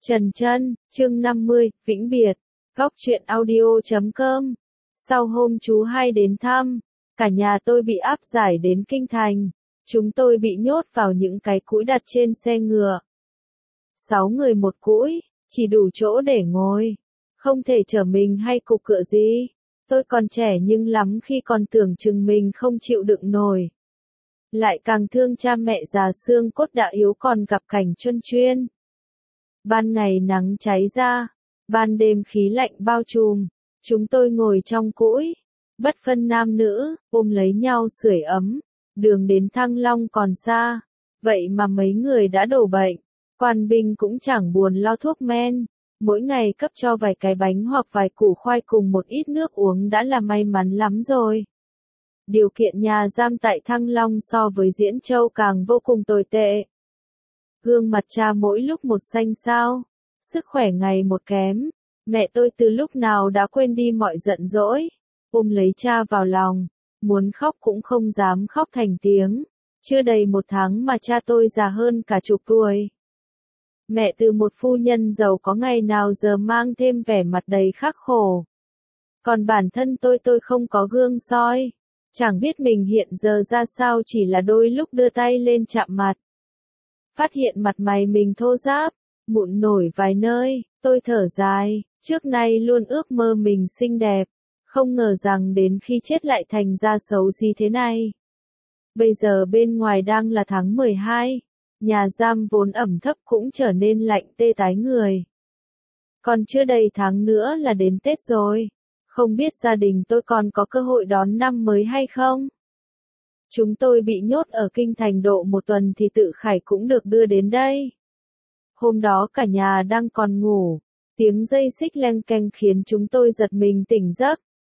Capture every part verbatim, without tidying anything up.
Trần Chân, chương năm mươi, vĩnh biệt. Góc truyện audio chấm com. Sau hôm chú hai đến thăm, cả nhà tôi bị áp giải đến kinh thành. Chúng tôi bị nhốt vào những cái cũi đặt trên xe ngựa. Sáu người một cũi, chỉ đủ chỗ để ngồi. Không thể chở mình hay cục cựa gì. Tôi còn trẻ nhưng lắm khi còn tưởng chừng mình không chịu đựng nổi. Lại càng thương cha mẹ già xương cốt đã yếu còn gặp cảnh truân chuyên. Ban ngày nắng cháy ra, ban đêm khí lạnh bao trùm, chúng tôi ngồi trong cũi, bất phân nam nữ, ôm lấy nhau sưởi ấm, đường đến Thăng Long còn xa, vậy mà mấy người đã đổ bệnh, quan binh cũng chẳng buồn lo thuốc men, mỗi ngày cấp cho vài cái bánh hoặc vài củ khoai cùng một ít nước uống đã là may mắn lắm rồi. Điều kiện nhà giam tại Thăng Long so với Diễn Châu càng vô cùng tồi tệ. Gương mặt cha mỗi lúc một xanh xao, sức khỏe ngày một kém, mẹ tôi từ lúc nào đã quên đi mọi giận dỗi, ôm lấy cha vào lòng, muốn khóc cũng không dám khóc thành tiếng, chưa đầy một tháng mà cha tôi già hơn cả chục tuổi. Mẹ từ một phu nhân giàu có ngày nào giờ mang thêm vẻ mặt đầy khắc khổ. Còn bản thân tôi tôi không có gương soi, chẳng biết mình hiện giờ ra sao chỉ là đôi lúc đưa tay lên chạm mặt. Phát hiện mặt mày mình thô ráp, mụn nổi vài nơi, tôi thở dài, trước nay luôn ước mơ mình xinh đẹp, không ngờ rằng đến khi chết lại thành ra xấu xí thế này. Bây giờ bên ngoài đang là tháng mười hai, nhà giam vốn ẩm thấp cũng trở nên lạnh tê tái người. Còn chưa đầy tháng nữa là đến Tết rồi, không biết gia đình tôi còn có cơ hội đón năm mới hay không? Chúng tôi bị nhốt ở kinh thành độ một tuần thì Tự Khải cũng được đưa đến đây. Hôm đó cả nhà đang còn ngủ, tiếng dây xích leng keng khiến chúng tôi giật mình tỉnh giấc.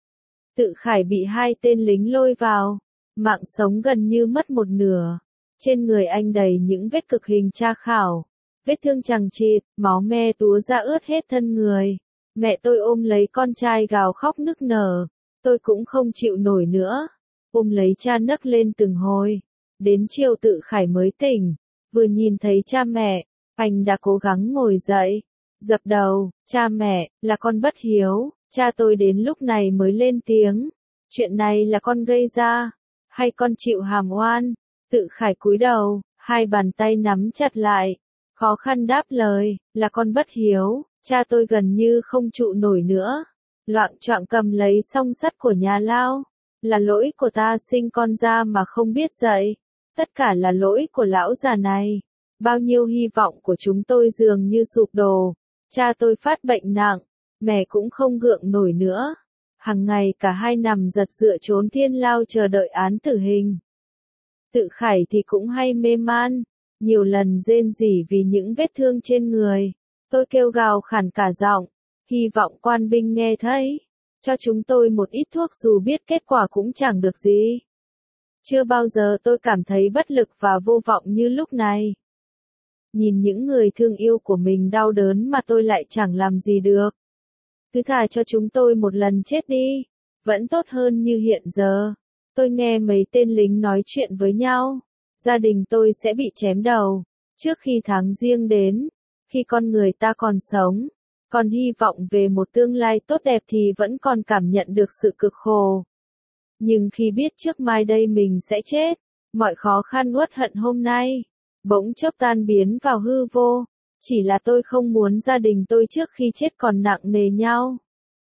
Tự Khải bị hai tên lính lôi vào, mạng sống gần như mất một nửa. Trên người anh đầy những vết cực hình tra khảo, vết thương chằng chịt, máu me túa ra ướt hết thân người. Mẹ tôi ôm lấy con trai gào khóc nức nở, tôi cũng không chịu nổi nữa. Ôm lấy cha nấc lên từng hồi, đến chiều Tự Khải mới tỉnh, vừa nhìn thấy cha mẹ, anh đã cố gắng ngồi dậy, dập đầu, cha mẹ, là con bất hiếu, cha tôi đến lúc này mới lên tiếng, chuyện này là con gây ra, hay con chịu hàm oan? Tự Khải cúi đầu, hai bàn tay nắm chặt lại, khó khăn đáp lời, là con bất hiếu, cha tôi gần như không trụ nổi nữa, loạng choạng cầm lấy song sắt của nhà lao. Là lỗi của ta sinh con ra mà không biết dạy. Tất cả là lỗi của lão già này. Bao nhiêu hy vọng của chúng tôi dường như sụp đổ. Cha tôi phát bệnh nặng, mẹ cũng không gượng nổi nữa. Hằng ngày cả hai nằm giật dựa trốn thiên lao chờ đợi án tử hình. Tự Khải thì cũng hay mê man, nhiều lần rên rỉ vì những vết thương trên người. Tôi kêu gào khản cả giọng, hy vọng quan binh nghe thấy. Cho chúng tôi một ít thuốc dù biết kết quả cũng chẳng được gì. Chưa bao giờ tôi cảm thấy bất lực và vô vọng như lúc này. Nhìn những người thương yêu của mình đau đớn mà tôi lại chẳng làm gì được. Cứ thà cho chúng tôi một lần chết đi, vẫn tốt hơn như hiện giờ. Tôi nghe mấy tên lính nói chuyện với nhau. Gia đình tôi sẽ bị chém đầu, trước khi tháng giêng đến, khi con người ta còn sống. Còn hy vọng về một tương lai tốt đẹp thì vẫn còn cảm nhận được sự cực khổ. Nhưng khi biết trước mai đây mình sẽ chết, mọi khó khăn uất hận hôm nay, bỗng chốc tan biến vào hư vô. Chỉ là tôi không muốn gia đình tôi trước khi chết còn nặng nề nhau.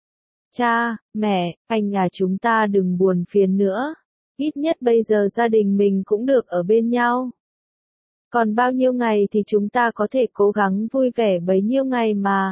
Cha, mẹ, anh à chúng ta đừng buồn phiền nữa. Ít nhất bây giờ gia đình mình cũng được ở bên nhau. Còn bao nhiêu ngày thì chúng ta có thể cố gắng vui vẻ bấy nhiêu ngày mà.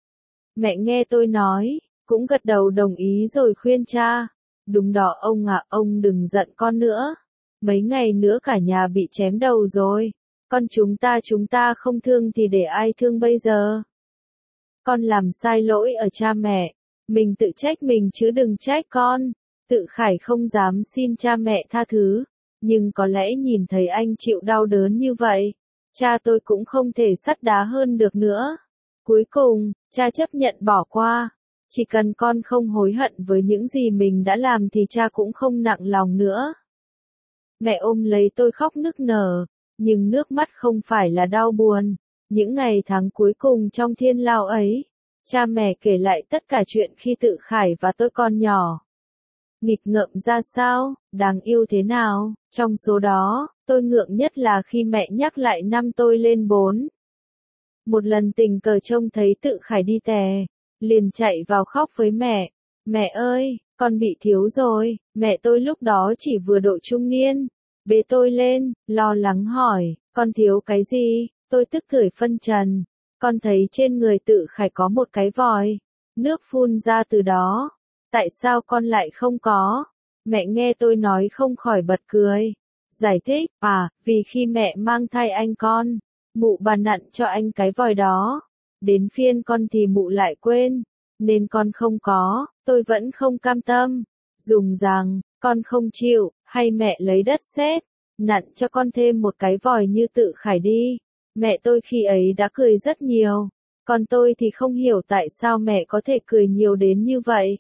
Mẹ nghe tôi nói, cũng gật đầu đồng ý rồi khuyên cha. Đúng đó ông ạ, ông đừng giận con nữa. Mấy ngày nữa cả nhà bị chém đầu rồi. Con chúng ta chúng ta không thương thì để ai thương bây giờ? Con làm sai lỗi ở cha mẹ. Mình tự trách mình chứ đừng trách con. Tự Khải không dám xin cha mẹ tha thứ. Nhưng có lẽ nhìn thấy anh chịu đau đớn như vậy, cha tôi cũng không thể sắt đá hơn được nữa. Cuối cùng, cha chấp nhận bỏ qua. Chỉ cần con không hối hận với những gì mình đã làm thì cha cũng không nặng lòng nữa. Mẹ ôm lấy tôi khóc nức nở, nhưng nước mắt không phải là đau buồn, Những ngày tháng cuối cùng trong thiên lao ấy, cha mẹ kể lại tất cả chuyện khi Tự Khải và tôi còn nhỏ. Nghịch ngợm ra sao, đáng yêu thế nào, trong số đó, tôi ngượng nhất là khi mẹ nhắc lại năm tôi lên bốn. Một lần tình cờ trông thấy Tự Khải đi tè, liền chạy vào khóc với mẹ. Mẹ ơi, con bị thiếu rồi, mẹ tôi lúc đó chỉ vừa độ trung niên. Bế tôi lên, lo lắng hỏi, con thiếu cái gì? Tôi tức tưởi phân trần. Con thấy trên người Tự Khải có một cái vòi, nước phun ra từ đó. Tại sao con lại không có? Mẹ nghe tôi nói không khỏi bật cười. Giải thích, à, vì khi mẹ mang thai anh con, mụ bà nặn cho anh cái vòi đó. Đến phiên con thì mụ lại quên, nên con không có. Tôi vẫn không cam tâm, dùng rằng, con không chịu, hay mẹ lấy đất sét, nặn cho con thêm một cái vòi như Tự Khải đi. Mẹ tôi khi ấy đã cười rất nhiều, còn tôi thì không hiểu tại sao mẹ có thể cười nhiều đến như vậy.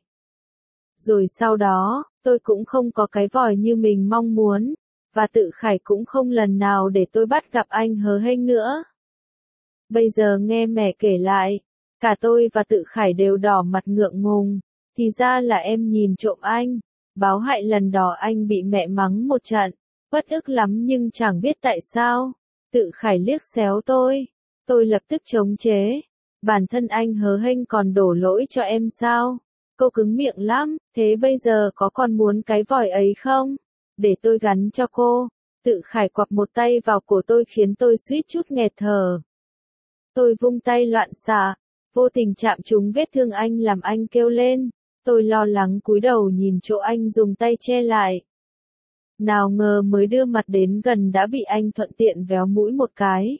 Rồi sau đó, tôi cũng không có cái vòi như mình mong muốn, và Tự Khải cũng không lần nào để tôi bắt gặp anh hớ hênh nữa. Bây giờ nghe mẹ kể lại, cả tôi và Tự Khải đều đỏ mặt ngượng ngùng, thì ra là em nhìn trộm anh. Báo hại lần đó anh bị mẹ mắng một trận, bất ức lắm nhưng chẳng biết tại sao. Tự Khải liếc xéo tôi, tôi lập tức chống chế. Bản thân anh hớ hênh còn đổ lỗi cho em sao? Cô cứng miệng lắm, thế bây giờ có còn muốn cái vòi ấy không? Để tôi gắn cho cô. Tự Khải quặp một tay vào cổ tôi khiến tôi suýt chút nghẹt thở. Tôi vung tay loạn xạ, vô tình chạm trúng vết thương anh làm anh kêu lên. Tôi lo lắng cúi đầu nhìn chỗ anh dùng tay che lại. Nào ngờ mới đưa mặt đến gần đã bị anh thuận tiện véo mũi một cái.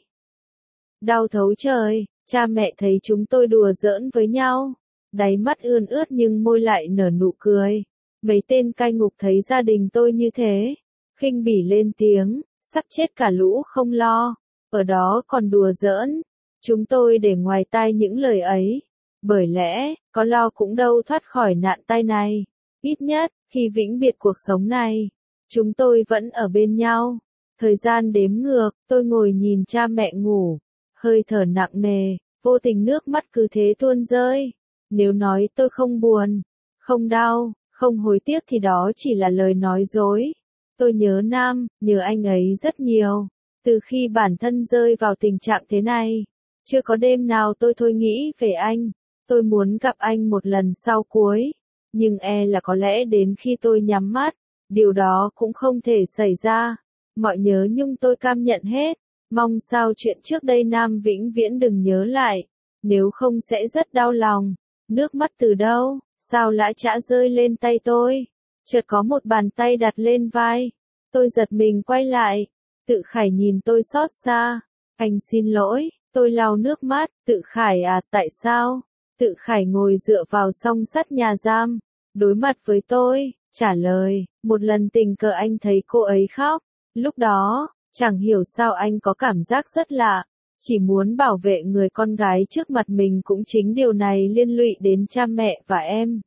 Đau thấu trời, cha mẹ thấy chúng tôi đùa giỡn với nhau. Đáy mắt ươn ướt nhưng môi lại nở nụ cười. Mấy tên cai ngục thấy gia đình tôi như thế, khinh bỉ lên tiếng, sắp chết cả lũ không lo, ở đó còn đùa giỡn. Chúng tôi để ngoài tai những lời ấy, bởi lẽ, có lo cũng đâu thoát khỏi nạn tai này. Ít nhất, khi vĩnh biệt cuộc sống này, chúng tôi vẫn ở bên nhau. Thời gian đếm ngược, tôi ngồi nhìn cha mẹ ngủ, hơi thở nặng nề, vô tình nước mắt cứ thế tuôn rơi. Nếu nói tôi không buồn, không đau, không hối tiếc thì đó chỉ là lời nói dối. Tôi nhớ Nam, nhớ anh ấy rất nhiều. Từ khi bản thân rơi vào tình trạng thế này, chưa có đêm nào tôi thôi nghĩ về anh. Tôi muốn gặp anh một lần sau cuối, nhưng e là có lẽ đến khi tôi nhắm mắt, điều đó cũng không thể xảy ra. Mọi nhớ nhung tôi cam nhận hết, mong sao chuyện trước đây Nam vĩnh viễn đừng nhớ lại, nếu không sẽ rất đau lòng. Nước mắt từ đâu, sao lã chã rơi lên tay tôi, chợt có một bàn tay đặt lên vai, tôi giật mình quay lại, Tự Khải nhìn tôi xót xa, anh xin lỗi, tôi lau nước mắt, Tự Khải à, tại sao? Tự Khải ngồi dựa vào song sắt nhà giam, đối mặt với tôi, trả lời, một lần tình cờ anh thấy cô ấy khóc, lúc đó, chẳng hiểu sao anh có cảm giác rất lạ, chỉ muốn bảo vệ người con gái trước mặt mình cũng chính điều này liên lụy đến cha mẹ và em.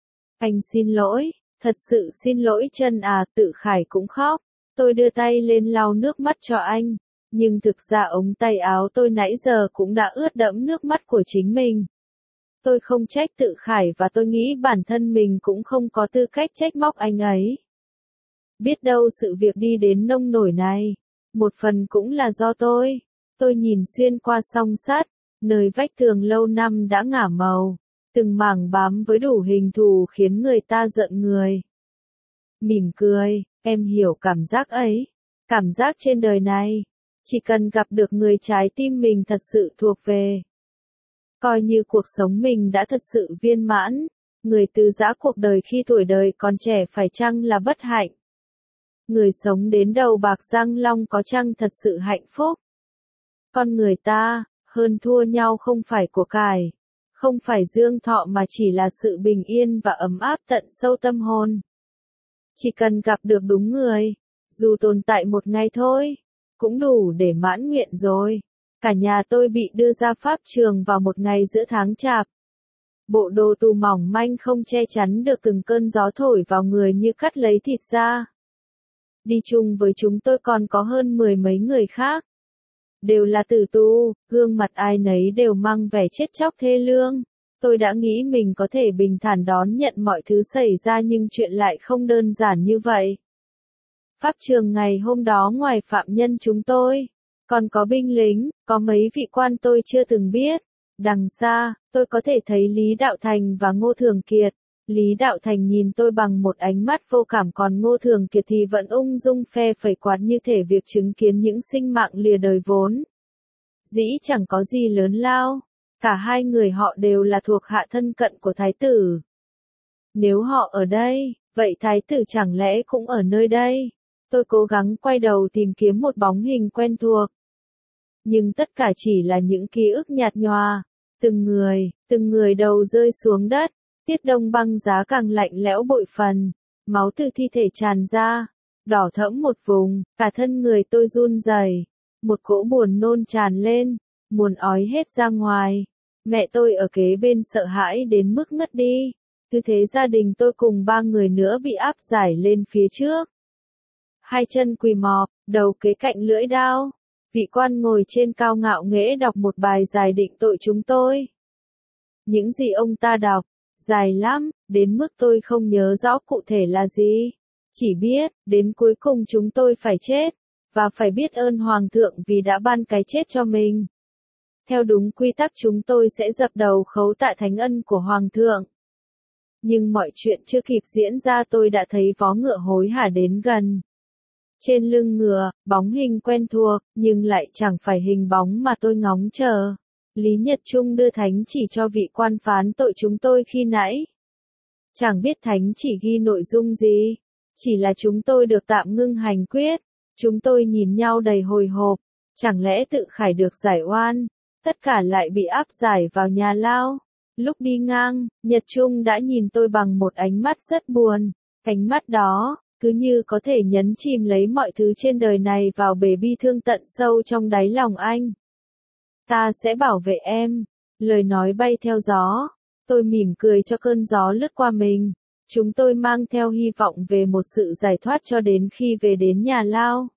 Anh xin lỗi, thật sự xin lỗi chân à, Tự Khải cũng khóc, tôi đưa tay lên lau nước mắt cho anh, nhưng thực ra ống tay áo tôi nãy giờ cũng đã ướt đẫm nước mắt của chính mình. Tôi không trách Tự Khải và tôi nghĩ bản thân mình cũng không có tư cách trách móc anh ấy. Biết đâu sự việc đi đến nông nổi này, một phần cũng là do tôi. Tôi nhìn xuyên qua song sắt, nơi vách tường lâu năm đã ngả màu, từng mảng bám với đủ hình thù khiến người ta giận người. Mỉm cười, em hiểu cảm giác ấy, cảm giác trên đời này, chỉ cần gặp được người trái tim mình thật sự thuộc về. Coi như cuộc sống mình đã thật sự viên mãn, người từ giã cuộc đời khi tuổi đời còn trẻ phải chăng là bất hạnh? Người sống đến đầu bạc răng long có chăng thật sự hạnh phúc? Con người ta, hơn thua nhau không phải của cải, không phải dương thọ mà chỉ là sự bình yên và ấm áp tận sâu tâm hồn. Chỉ cần gặp được đúng người, dù tồn tại một ngày thôi, cũng đủ để mãn nguyện rồi. Cả nhà tôi bị đưa ra pháp trường vào một ngày giữa tháng chạp. Bộ đồ tù mỏng manh không che chắn được từng cơn gió thổi vào người như cắt lấy thịt da. Đi chung với chúng tôi còn có hơn mười mấy người khác. đều là tử tù, gương mặt ai nấy đều mang vẻ chết chóc thê lương. Tôi đã nghĩ mình có thể bình thản đón nhận mọi thứ xảy ra nhưng chuyện lại không đơn giản như vậy. Pháp trường ngày hôm đó ngoài phạm nhân chúng tôi, còn có binh lính, có mấy vị quan tôi chưa từng biết. Đằng xa, tôi có thể thấy Lý Đạo Thành và Ngô Thường Kiệt. Lý Đạo Thành nhìn tôi bằng một ánh mắt vô cảm, còn Ngô Thường Kiệt thì vẫn ung dung phe phẩy quạt như thể việc chứng kiến những sinh mạng lìa đời vốn dĩ chẳng có gì lớn lao. Cả hai người họ đều là thuộc hạ thân cận của thái tử. Nếu họ ở đây, vậy thái tử chẳng lẽ cũng ở nơi đây? Tôi cố gắng quay đầu tìm kiếm một bóng hình quen thuộc. Nhưng tất cả chỉ là những ký ức nhạt nhòa. Từng người, từng người đầu rơi xuống đất. Tiết đông băng giá càng lạnh lẽo bội phần. Máu từ thi thể tràn ra. Đỏ thẫm một vùng, cả thân người tôi run rẩy. Một cỗ buồn nôn tràn lên. Muốn ói hết ra ngoài. Mẹ tôi ở kế bên sợ hãi đến mức ngất đi. Cứ thế gia đình tôi cùng ba người nữa bị áp giải lên phía trước. Hai chân quỳ mọp, đầu kế cạnh lưỡi đao. Vị quan ngồi trên cao ngạo nghễ đọc một bài giải định tội chúng tôi. Những gì ông ta đọc, dài lắm, đến mức tôi không nhớ rõ cụ thể là gì. Chỉ biết, đến cuối cùng chúng tôi phải chết, và phải biết ơn Hoàng thượng vì đã ban cái chết cho mình. Theo đúng quy tắc chúng tôi sẽ dập đầu khấu tạ thánh ân của Hoàng thượng. Nhưng mọi chuyện chưa kịp diễn ra tôi đã thấy vó ngựa hối hả đến gần. Trên lưng ngựa, bóng hình quen thuộc, nhưng lại chẳng phải hình bóng mà tôi ngóng chờ. Lý Nhật Trung đưa thánh chỉ cho vị quan phán tội chúng tôi khi nãy. Chẳng biết thánh chỉ ghi nội dung gì, chỉ là chúng tôi được tạm ngưng hành quyết. Chúng tôi nhìn nhau đầy hồi hộp, chẳng lẽ tự khải được giải oan, tất cả lại bị áp giải vào nhà lao. Lúc đi ngang, Nhật Trung đã nhìn tôi bằng một ánh mắt rất buồn, ánh mắt đó, cứ như có thể nhấn chìm lấy mọi thứ trên đời này vào bể bi thương tận sâu trong đáy lòng anh. Ta sẽ bảo vệ em, lời nói bay theo gió, tôi mỉm cười cho cơn gió lướt qua mình. Chúng tôi mang theo hy vọng về một sự giải thoát cho đến khi về đến nhà lao.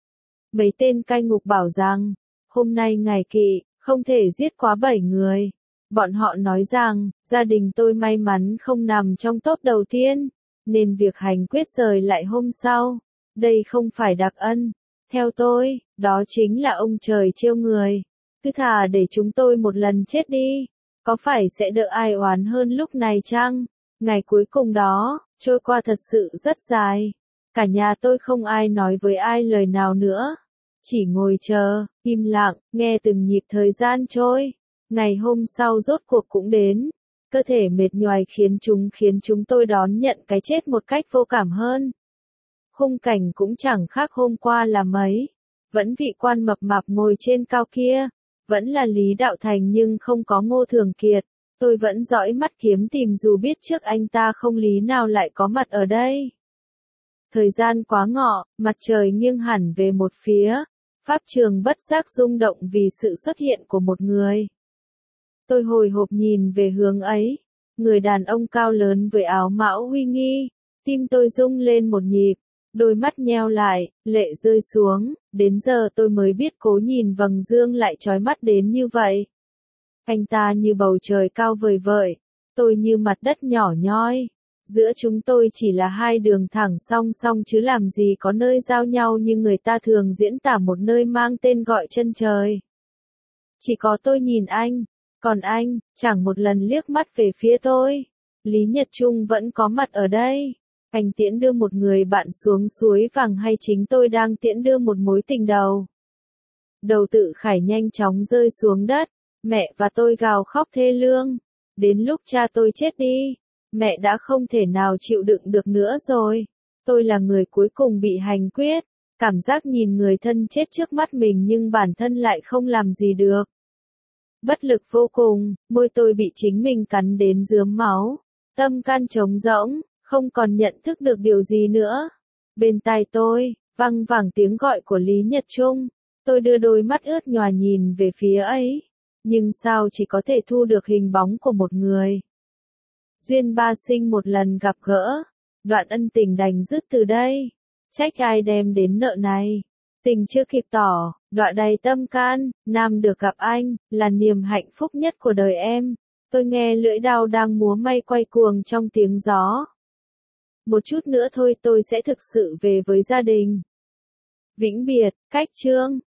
Mấy tên cai ngục bảo rằng, hôm nay ngày kỵ, không thể giết quá bảy người. Bọn họ nói rằng, gia đình tôi may mắn không nằm trong top đầu tiên, nên việc hành quyết rời lại hôm sau. Đây không phải đặc ân. Theo tôi, đó chính là ông trời trêu người. Cứ thà để chúng tôi một lần chết đi. Có phải sẽ đỡ ai oán hơn lúc này chăng? Ngày cuối cùng đó, trôi qua thật sự rất dài. Cả nhà tôi không ai nói với ai lời nào nữa. Chỉ ngồi chờ, im lặng, nghe từng nhịp thời gian trôi. Ngày hôm sau rốt cuộc cũng đến. Cơ thể mệt nhoài khiến chúng khiến chúng tôi đón nhận cái chết một cách vô cảm hơn. Khung cảnh cũng chẳng khác hôm qua là mấy. Vẫn vị quan mập mạp ngồi trên cao kia. Vẫn là Lý Đạo Thành nhưng không có Ngô Thường Kiệt. Tôi vẫn dõi mắt kiếm tìm dù biết trước anh ta không lý nào lại có mặt ở đây. Thời gian quá ngọ, mặt trời nghiêng hẳn về một phía. Pháp trường bất giác rung động vì sự xuất hiện của một người. Tôi hồi hộp nhìn về hướng ấy. Người đàn ông cao lớn với áo mão uy nghi. Tim tôi rung lên một nhịp. Đôi mắt nheo lại, lệ rơi xuống. Đến giờ tôi mới biết cố nhìn vầng dương lại chói mắt đến như vậy. Anh ta như bầu trời cao vời vợi. Tôi như mặt đất nhỏ nhoi. Giữa chúng tôi chỉ là hai đường thẳng song song chứ làm gì có nơi giao nhau như người ta thường diễn tả một nơi mang tên gọi chân trời. Chỉ có tôi nhìn anh, còn anh, chẳng một lần liếc mắt về phía tôi. Lý Nhật Trung vẫn có mặt ở đây. Anh tiễn đưa một người bạn xuống suối vàng hay chính tôi đang tiễn đưa một mối tình đầu? Đầu Tự Khải nhanh chóng rơi xuống đất. Mẹ và tôi gào khóc thê lương. Đến lúc cha tôi chết đi, mẹ đã không thể nào chịu đựng được nữa rồi. Tôi là người cuối cùng bị hành quyết. Cảm giác nhìn người thân chết trước mắt mình nhưng bản thân lại không làm gì được. Bất lực vô cùng, môi tôi bị chính mình cắn đến rướm máu. Tâm can trống rỗng, không còn nhận thức được điều gì nữa. Bên tai tôi, văng vẳng tiếng gọi của Lý Nhật Trung. Tôi đưa đôi mắt ướt nhòa nhìn về phía ấy. Nhưng sao chỉ có thể thu được hình bóng của một người. Duyên ba sinh một lần gặp gỡ. Đoạn ân tình đành dứt từ đây. Trách ai đem đến nợ này. Tình chưa kịp tỏ, đọa đầy tâm can, nam được gặp anh, là niềm hạnh phúc nhất của đời em. Tôi nghe lưỡi đao đang múa may quay cuồng trong tiếng gió. Một chút nữa thôi tôi sẽ thực sự về với gia đình. Vĩnh biệt, cách chương.